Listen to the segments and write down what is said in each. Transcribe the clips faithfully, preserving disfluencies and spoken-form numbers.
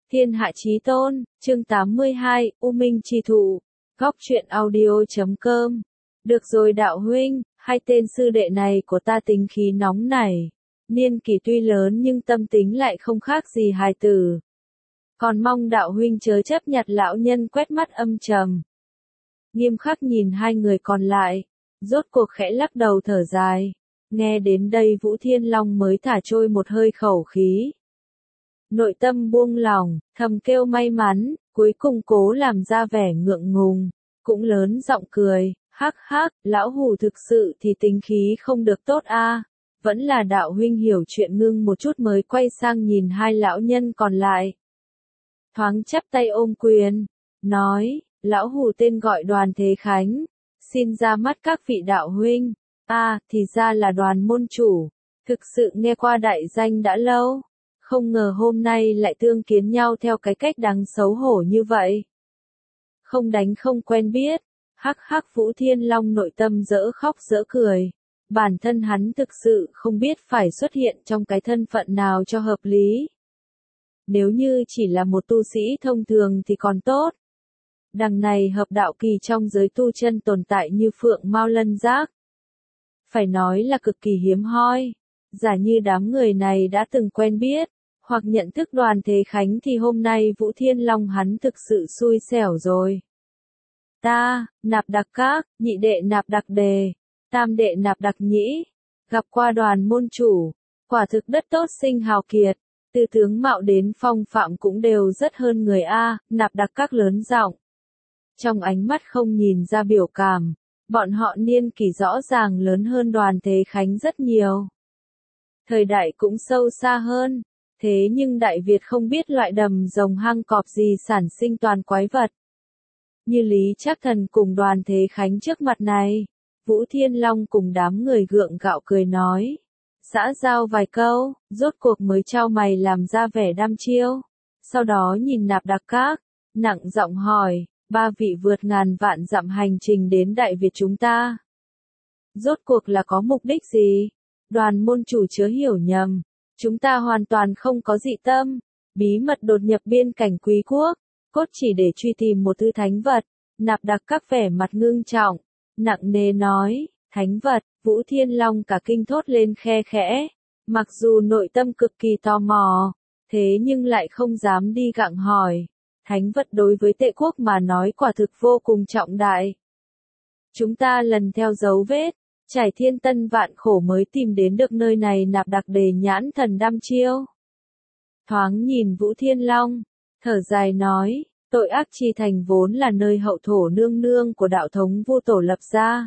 Thiên hạ chí tôn, chương tám mươi hai, U Minh Chi Thụ, góc truyện audio chấm com. Được rồi đạo huynh, hai tên sư đệ này của ta tính khí nóng nảy. Niên kỷ tuy lớn nhưng tâm tính lại không khác gì hài tử. Còn mong đạo huynh chớ chấp nhặt. Lão nhân quét mắt âm trầm. Nghiêm khắc nhìn hai người còn lại, rốt cuộc khẽ lắc đầu thở dài. Nghe đến đây Vũ Thiên Long mới thả trôi một hơi khẩu khí. Nội tâm buông lỏng, thầm kêu may mắn, cuối cùng cố làm ra vẻ ngượng ngùng, cũng lớn giọng cười, hắc hắc, lão hủ thực sự thì tính khí không được tốt a. Vẫn là đạo huynh hiểu chuyện. Ngưng một chút mới quay sang nhìn hai lão nhân còn lại. Thoáng chắp tay ôm quyền, nói, lão hủ tên gọi Đoàn Thế Khánh, xin ra mắt các vị đạo huynh. A, thì ra là Đoàn môn chủ, thực sự nghe qua đại danh đã lâu. Không ngờ hôm nay lại tương kiến nhau theo cái cách đáng xấu hổ như vậy. Không đánh không quen biết, hắc hắc. Vũ Thiên Long nội tâm dỡ khóc dỡ cười. Bản thân hắn thực sự không biết phải xuất hiện trong cái thân phận nào cho hợp lý. Nếu như chỉ là một tu sĩ thông thường thì còn tốt. Đằng này hợp đạo kỳ trong giới tu chân tồn tại như phượng mao lân giác. Phải nói là cực kỳ hiếm hoi. Giả như đám người này đã từng quen biết, hoặc nhận thức Đoàn Thế Khánh thì hôm nay Vũ Thiên Long hắn thực sự xui xẻo rồi. Ta, Nạp Đặc Các, nhị đệ Nạp Đặc Đề, tam đệ Nạp Đặc Nhĩ, gặp qua Đoàn môn chủ, quả thực đất tốt sinh hào kiệt, từ tướng mạo đến phong phạm cũng đều rất hơn người a. Nạp Đặc Các lớn giọng, trong ánh mắt không nhìn ra biểu cảm, bọn họ niên kỷ rõ ràng lớn hơn Đoàn Thế Khánh rất nhiều. Thời đại cũng sâu xa hơn. Thế nhưng Đại Việt không biết loại đầm rồng hang cọp gì sản sinh toàn quái vật. Như Lý Trác Thần cùng Đoàn Thế Khánh trước mặt này, Vũ Thiên Long cùng đám người gượng gạo cười nói. Xã giao vài câu, rốt cuộc mới trao mày làm ra vẻ đăm chiêu. Sau đó nhìn Nạp Đặc Các, nặng giọng hỏi, ba vị vượt ngàn vạn dặm hành trình đến Đại Việt chúng ta. Rốt cuộc là có mục đích gì? Đoàn môn chủ chớ hiểu nhầm. Chúng ta hoàn toàn không có dị tâm, bí mật đột nhập biên cảnh Quý quốc, cốt chỉ để truy tìm một thứ thánh vật. Nạp Đặc Các vẻ mặt ngưng trọng, nặng nề nói, thánh vật. Vũ Thiên Long cả kinh thốt lên khe khẽ, mặc dù nội tâm cực kỳ tò mò, thế nhưng lại không dám đi gặng hỏi. Thánh vật đối với Tệ quốc mà nói quả thực vô cùng trọng đại. Chúng ta lần theo dấu vết, trải thiên tân vạn khổ mới tìm đến được nơi này. Nạp Đặc Đề nhãn thần đăm chiêu. Thoáng nhìn Vũ Thiên Long, thở dài nói, Tội Ác Chi Thành vốn là nơi hậu thổ nương nương của đạo thống Vu Tổ lập ra.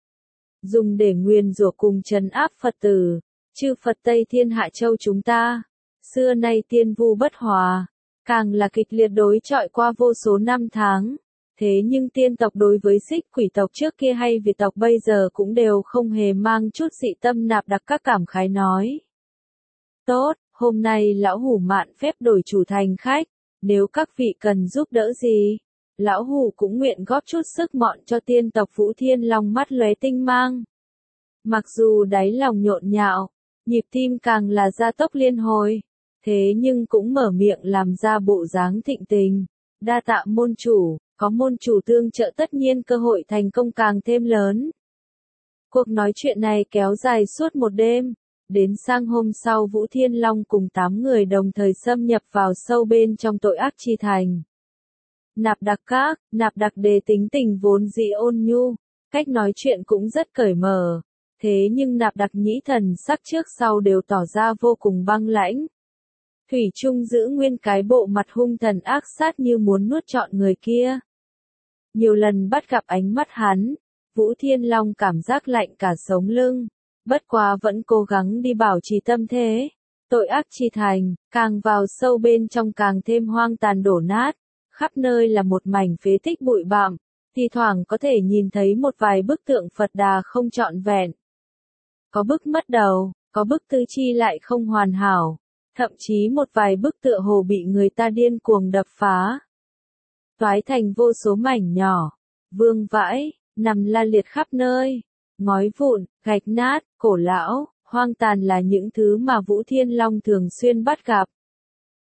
Dùng để nguyền rủa cùng trấn áp Phật tử, chư Phật Tây Thiên Hạ Châu chúng ta. Xưa nay tiên vu bất hòa, càng là kịch liệt đối chọi qua vô số năm tháng. Thế nhưng tiên tộc đối với Xích Quỷ tộc trước kia hay Việt tộc bây giờ cũng đều không hề mang chút dị tâm. Nạp Đặc Các cảm khái nói. Tốt, hôm nay lão hủ mạn phép đổi chủ thành khách, nếu các vị cần giúp đỡ gì, lão hủ cũng nguyện góp chút sức mọn cho tiên tộc. Vũ Thiên Long mắt lóe tinh mang. Mặc dù đáy lòng nhộn nhạo, nhịp tim càng là gia tốc liên hồi, thế nhưng cũng mở miệng làm ra bộ dáng thịnh tình. Đa tạ môn chủ. Có môn chủ tương trợ tất nhiên cơ hội thành công càng thêm lớn. Cuộc nói chuyện này kéo dài suốt một đêm. Đến sang hôm sau Vũ Thiên Long cùng tám người đồng thời xâm nhập vào sâu bên trong Tội Ác Chi Thành. Nạp Đặc Các, Nạp Đặc Đề tính tình vốn dĩ ôn nhu, cách nói chuyện cũng rất cởi mở. Thế nhưng Nạp Đặc Nhĩ thần sắc trước sau đều tỏ ra vô cùng băng lãnh. Thủy chung giữ nguyên cái bộ mặt hung thần ác sát như muốn nuốt trọn người kia. Nhiều lần bắt gặp ánh mắt hắn, Vũ Thiên Long cảm giác lạnh cả sống lưng, bất quá vẫn cố gắng đi bảo trì tâm thế. Tội Ác Chi Thành, càng vào sâu bên trong càng thêm hoang tàn đổ nát, khắp nơi là một mảnh phế tích bụi bặm, thi thoảng có thể nhìn thấy một vài bức tượng Phật Đà không trọn vẹn. Có bức mất đầu, có bức tứ chi lại không hoàn hảo, thậm chí một vài bức tựa hồ bị người ta điên cuồng đập phá. Toái thành vô số mảnh nhỏ, vương vãi, nằm la liệt khắp nơi, ngói vụn, gạch nát, cổ lão, hoang tàn là những thứ mà Vũ Thiên Long thường xuyên bắt gặp.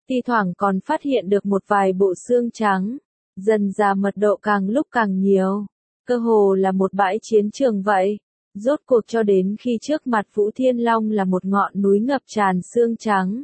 thi thoảng còn phát hiện được một vài bộ xương trắng, dần ra mật độ càng lúc càng nhiều, cơ hồ là một bãi chiến trường vậy. Rốt cuộc cho đến khi trước mặt Vũ Thiên Long là một ngọn núi ngập tràn xương trắng.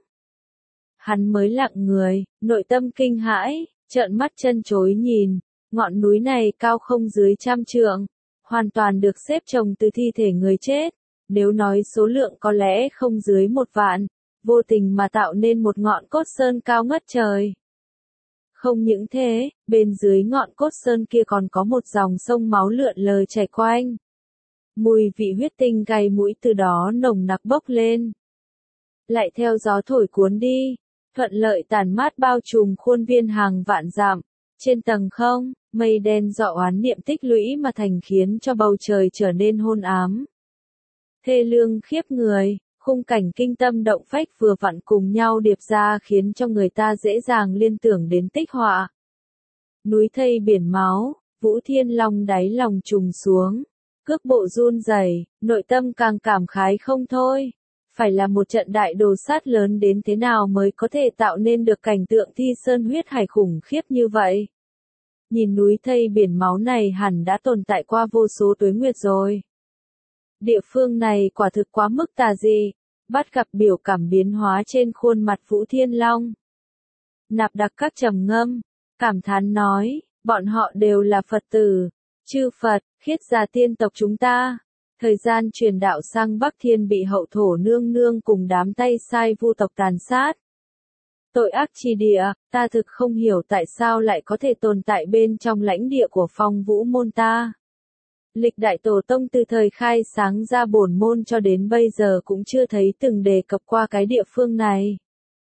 Hắn mới lặng người, nội tâm kinh hãi, trợn mắt chân chối nhìn, ngọn núi này cao không dưới trăm trượng, hoàn toàn được xếp chồng từ thi thể người chết, nếu nói số lượng có lẽ không dưới một vạn, vô tình mà tạo nên một ngọn cốt sơn cao ngất trời. Không những thế, bên dưới ngọn cốt sơn kia còn có một dòng sông máu lượn lờ chảy quanh. Mùi vị huyết tinh gây mũi từ đó nồng nặc bốc lên. Lại theo gió thổi cuốn đi, thuận lợi tản mát bao trùm khuôn viên hàng vạn dặm. Trên tầng không, mây đen dọ oán niệm tích lũy mà thành khiến cho bầu trời trở nên hôn ám. Thê lương khiếp người, khung cảnh kinh tâm động phách vừa vặn cùng nhau điệp ra khiến cho người ta dễ dàng liên tưởng đến tích họa. Núi thây biển máu, Vũ Thiên Long đáy lòng trùng xuống, cước bộ run rẩy, nội tâm càng cảm khái không thôi. Phải là một trận đại đồ sát lớn đến thế nào mới có thể tạo nên được cảnh tượng thi sơn huyết hải khủng khiếp như vậy. Nhìn núi thây biển máu này hẳn đã tồn tại qua vô số tuế nguyệt rồi. Địa phương này quả thực quá mức tà dị, bắt gặp biểu cảm biến hóa trên khuôn mặt Vũ Thiên Long. Nạp Đặc Các trầm ngâm, cảm thán nói, bọn họ đều là Phật tử, chư Phật, khiết gia tiên tộc chúng ta. Thời gian truyền đạo sang Bắc Thiên bị hậu thổ nương nương cùng đám tay sai vu tộc tàn sát. Tội ác chi địa, ta thực không hiểu tại sao lại có thể tồn tại bên trong lãnh địa của Phong Vũ môn ta. Lịch đại tổ tông từ thời khai sáng ra bổn môn cho đến bây giờ cũng chưa thấy từng đề cập qua cái địa phương này.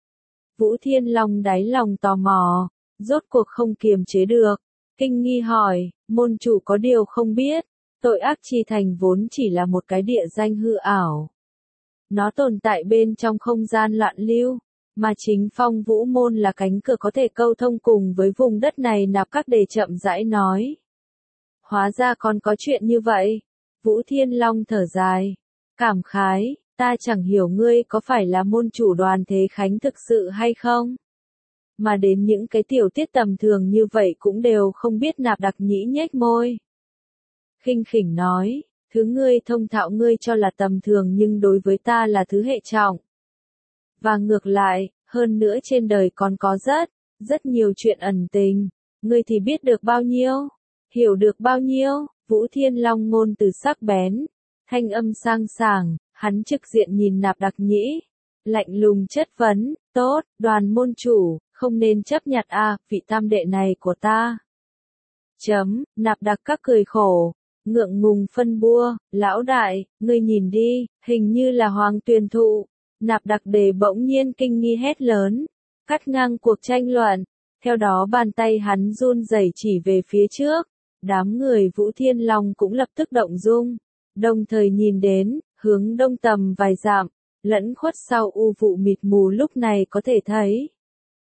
Vũ Thiên Long đáy lòng tò mò, rốt cuộc không kiềm chế được, kinh nghi hỏi, môn chủ có điều không biết, tội ác chi thành vốn chỉ là một cái địa danh hư ảo. Nó tồn tại bên trong không gian loạn lưu, mà chính Phong Vũ môn là cánh cửa có thể câu thông cùng với vùng đất này. Nạp Các đề chậm rãi nói. Hóa ra còn có chuyện như vậy. Vũ Thiên Long thở dài, cảm khái, ta chẳng hiểu ngươi có phải là môn chủ Đoàn Thế Khánh thực sự hay không? Mà đến những cái tiểu tiết tầm thường như vậy cũng đều không biết. Nạp Đặc nhĩ nhếch môi. Khinh khỉnh nói, thứ ngươi thông thạo ngươi cho là tầm thường nhưng đối với ta là thứ hệ trọng. Và ngược lại, hơn nữa trên đời còn có rất, rất nhiều chuyện ẩn tình. Ngươi thì biết được bao nhiêu? Hiểu được bao nhiêu? Vũ Thiên Long ngôn từ sắc bén, thanh âm sang sảng, hắn trực diện nhìn Nạp Đặc nhĩ, lạnh lùng chất vấn, tốt, Đoàn môn chủ, không nên chấp nhặt a, vị tam đệ này của ta. Chấm, Nạp Đặc Các cười khổ, ngượng ngùng phân bua, lão đại, ngươi nhìn đi, hình như là Hoàng Tuyền Thụ. Nạp Đặc Đề bỗng nhiên kinh nghi hét lớn, cắt ngang cuộc tranh luận, theo đó bàn tay hắn run rẩy chỉ về phía trước, đám người Vũ Thiên Long cũng lập tức động dung, đồng thời nhìn đến, hướng đông tầm vài dặm, lẫn khuất sau u vụ mịt mù lúc này có thể thấy.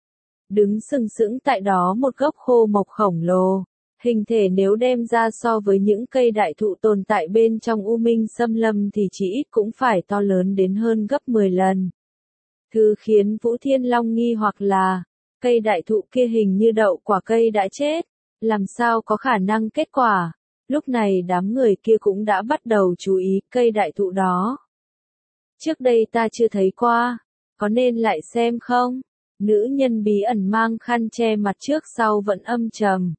Đứng sừng sững tại đó một gốc khô mộc khổng lồ, hình thể nếu đem ra so với những cây đại thụ tồn tại bên trong U Minh Xâm Lâm thì chỉ ít cũng phải to lớn đến hơn gấp mười lần. Thứ khiến Vũ Thiên Long nghi hoặc là, cây đại thụ kia hình như đậu quả cây đã chết, làm sao có khả năng kết quả. Lúc này đám người kia cũng đã bắt đầu chú ý cây đại thụ đó. Trước đây ta chưa thấy qua, có nên lại xem không? Nữ nhân bí ẩn mang khăn che mặt trước sau vẫn âm trầm.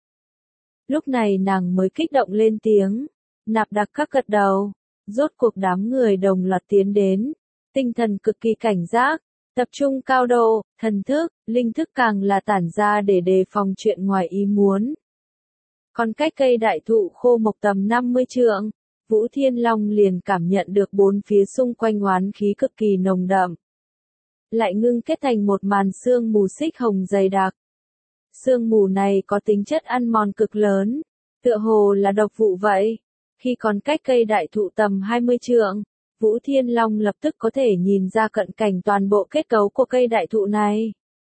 Lúc này nàng mới kích động lên tiếng, Nạp Đặc Các gật đầu, rốt cuộc đám người đồng loạt tiến đến, tinh thần cực kỳ cảnh giác, tập trung cao độ, thần thức, linh thức càng là tản ra để đề phòng chuyện ngoài ý muốn. Còn cách cây đại thụ khô mộc tầm năm mươi trượng, Vũ Thiên Long liền cảm nhận được bốn phía xung quanh oán khí cực kỳ nồng đậm. Lại ngưng kết thành một màn sương mù xích hồng dày đặc. Sương mù này có tính chất ăn mòn cực lớn, tựa hồ là độc vụ vậy. Khi còn cách cây đại thụ tầm hai mươi trượng, Vũ Thiên Long lập tức có thể nhìn ra cận cảnh toàn bộ kết cấu của cây đại thụ này.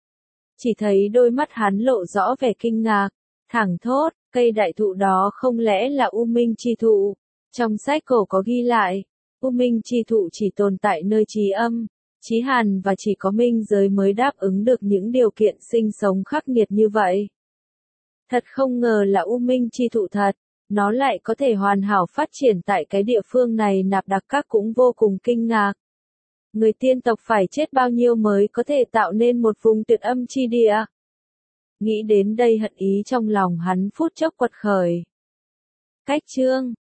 Chỉ thấy đôi mắt hắn lộ rõ vẻ kinh ngạc, thẳng thốt, cây đại thụ đó không lẽ là U Minh chi thụ? Trong sách cổ có ghi lại, U Minh chi thụ chỉ tồn tại nơi trí âm, Chí Hàn và chỉ có minh giới mới đáp ứng được những điều kiện sinh sống khắc nghiệt như vậy. Thật không ngờ là U Minh chi thụ thật, nó lại có thể hoàn hảo phát triển tại cái địa phương này. Nạp Đặc Các cũng vô cùng kinh ngạc. Người tiên tộc phải chết bao nhiêu mới có thể tạo nên một vùng tuyệt âm chi địa? Nghĩ đến đây hận ý trong lòng hắn phút chốc quật khởi. Cách chương